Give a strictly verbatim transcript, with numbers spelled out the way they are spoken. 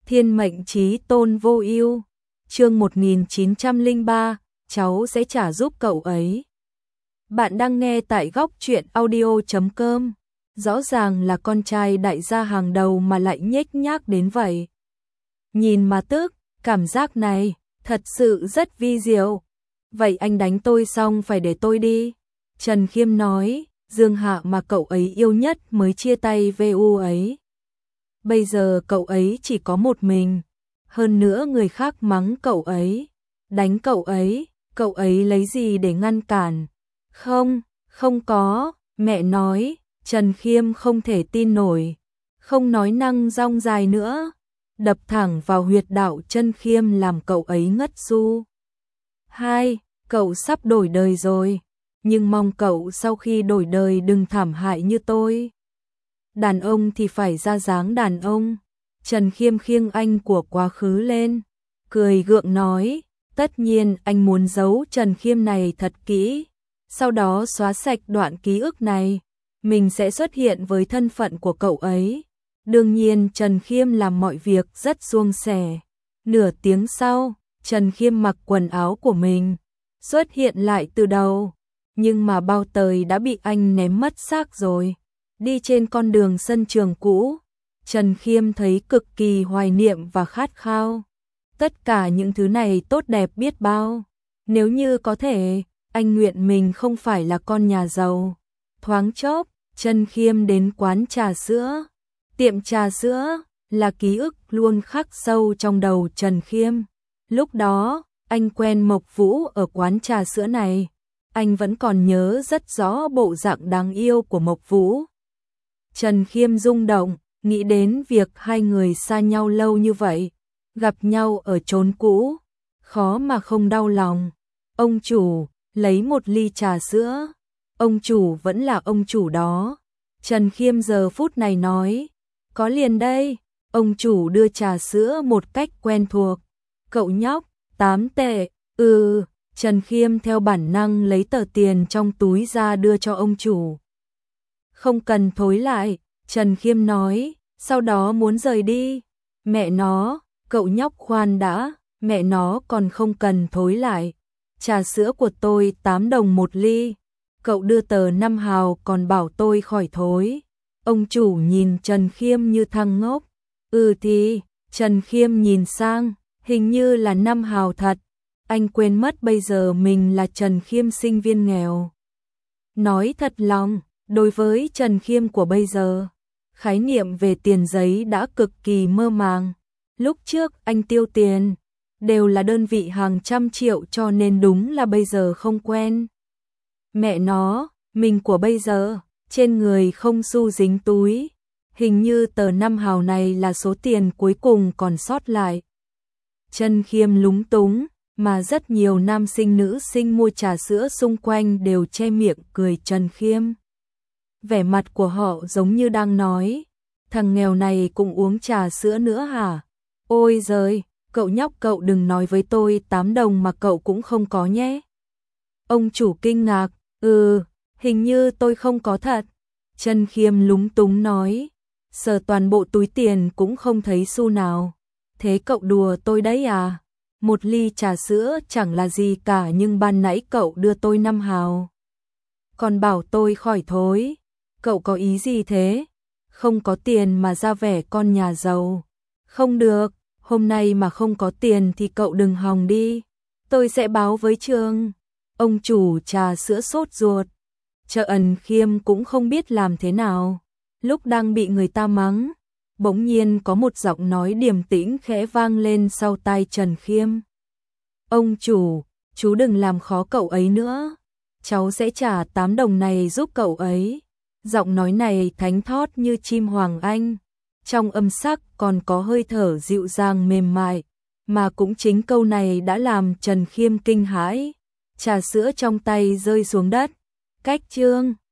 Thiên mệnh chí tôn vô ưu. Chương một nghìn chín trăm lẻ ba, cháu sẽ trả giúp cậu ấy. Bạn đang nghe tại góc truyện audio chấm com. Rõ ràng là con trai đại gia hàng đầu mà lại nhếch nhác đến vậy. Nhìn mà tức, cảm giác này thật sự rất vi diệu. Vậy anh đánh tôi xong phải để tôi đi. Trần Khiêm nói, Dương Hạ mà cậu ấy yêu nhất mới chia tay với u ấy. Bây giờ cậu ấy chỉ có một mình. Hơn nữa người khác mắng cậu ấy, đánh cậu ấy, cậu ấy lấy gì để ngăn cản? Không, không có, mẹ nói. Trần Khiêm không thể tin nổi, không nói năng rong dài nữa, đập thẳng vào huyệt đạo Trần Khiêm làm cậu ấy ngất xu. Hai, cậu sắp đổi đời rồi, nhưng mong cậu sau khi đổi đời đừng thảm hại như tôi. Đàn ông thì phải ra dáng đàn ông. Trần Khiêm khiêng anh của quá khứ lên, cười gượng nói, tất nhiên anh muốn giấu Trần Khiêm này thật kỹ, sau đó xóa sạch đoạn ký ức này. Mình sẽ xuất hiện với thân phận của cậu ấy. Đương nhiên Trần Khiêm làm mọi việc rất suôn sẻ. Nửa tiếng sau, Trần Khiêm mặc quần áo của mình, xuất hiện lại từ đầu. Nhưng mà bao tời đã bị anh ném mất xác rồi. Đi trên con đường sân trường cũ, Trần Khiêm thấy cực kỳ hoài niệm và khát khao. Tất cả những thứ này tốt đẹp biết bao. Nếu như có thể, anh nguyện mình không phải là con nhà giàu. Thoáng chốc, Trần Khiêm đến quán trà sữa. Tiệm trà sữa là ký ức luôn khắc sâu trong đầu Trần Khiêm. Lúc đó, anh quen Mộc Vũ ở quán trà sữa này. Anh vẫn còn nhớ rất rõ bộ dạng đáng yêu của Mộc Vũ. Trần Khiêm rung động, nghĩ đến việc hai người xa nhau lâu như vậy, gặp nhau ở chốn cũ, khó mà không đau lòng. Ông chủ, lấy một ly trà sữa. Ông chủ vẫn là ông chủ đó. Trần Khiêm giờ phút này nói, có liền đây. Ông chủ đưa trà sữa một cách quen thuộc. Cậu nhóc, tám tệ. Ừ, Trần Khiêm theo bản năng lấy tờ tiền trong túi ra đưa cho ông chủ. Không cần thối lại, Trần Khiêm nói, sau đó muốn rời đi. Mẹ nó, cậu nhóc khoan đã, mẹ nó còn không cần thối lại. Trà sữa của tôi tám đồng một ly. Cậu đưa tờ năm hào còn bảo tôi khỏi thối. Ông chủ nhìn Trần Khiêm như thằng ngốc. Ừ thì, Trần Khiêm nhìn sang, hình như là năm hào thật. Anh quên mất bây giờ mình là Trần Khiêm sinh viên nghèo. Nói thật lòng, đối với Trần Khiêm của bây giờ, khái niệm về tiền giấy đã cực kỳ mơ màng. Lúc trước anh tiêu tiền, đều là đơn vị hàng trăm triệu cho nên đúng là bây giờ không quen. Mẹ nó, mình của bây giờ, trên người không xu dính túi. Hình như tờ năm hào này là số tiền cuối cùng còn sót lại. Trần Khiêm lúng túng, mà rất nhiều nam sinh nữ sinh mua trà sữa xung quanh đều che miệng cười Trần Khiêm. Vẻ mặt của họ giống như đang nói, thằng nghèo này cũng uống trà sữa nữa hả? Ôi giời, cậu nhóc cậu đừng nói với tôi tám đồng mà cậu cũng không có nhé. Ông chủ kinh ngạc, ừ, hình như tôi không có thật. Trần Khiêm lúng túng nói, sờ toàn bộ túi tiền cũng không thấy xu nào. Thế cậu đùa tôi đấy à? Một ly trà sữa chẳng là gì cả nhưng ban nãy cậu đưa tôi năm hào. Còn bảo tôi khỏi thối. Cậu có ý gì thế? Không có tiền mà ra vẻ con nhà giàu. Không được, hôm nay mà không có tiền thì cậu đừng hòng đi. Tôi sẽ báo với trường. Ông chủ trà sữa sốt ruột. Trần Khiêm cũng không biết làm thế nào. Lúc đang bị người ta mắng, bỗng nhiên có một giọng nói điềm tĩnh khẽ vang lên sau tai Trần Khiêm. Ông chủ, chú đừng làm khó cậu ấy nữa. Cháu sẽ trả tám đồng này giúp cậu ấy. Giọng nói này thánh thót như chim hoàng anh. Trong âm sắc còn có hơi thở dịu dàng mềm mại. Mà cũng chính câu này đã làm Trần Khiêm kinh hãi. Trà sữa trong tay rơi xuống đất. Cách chương.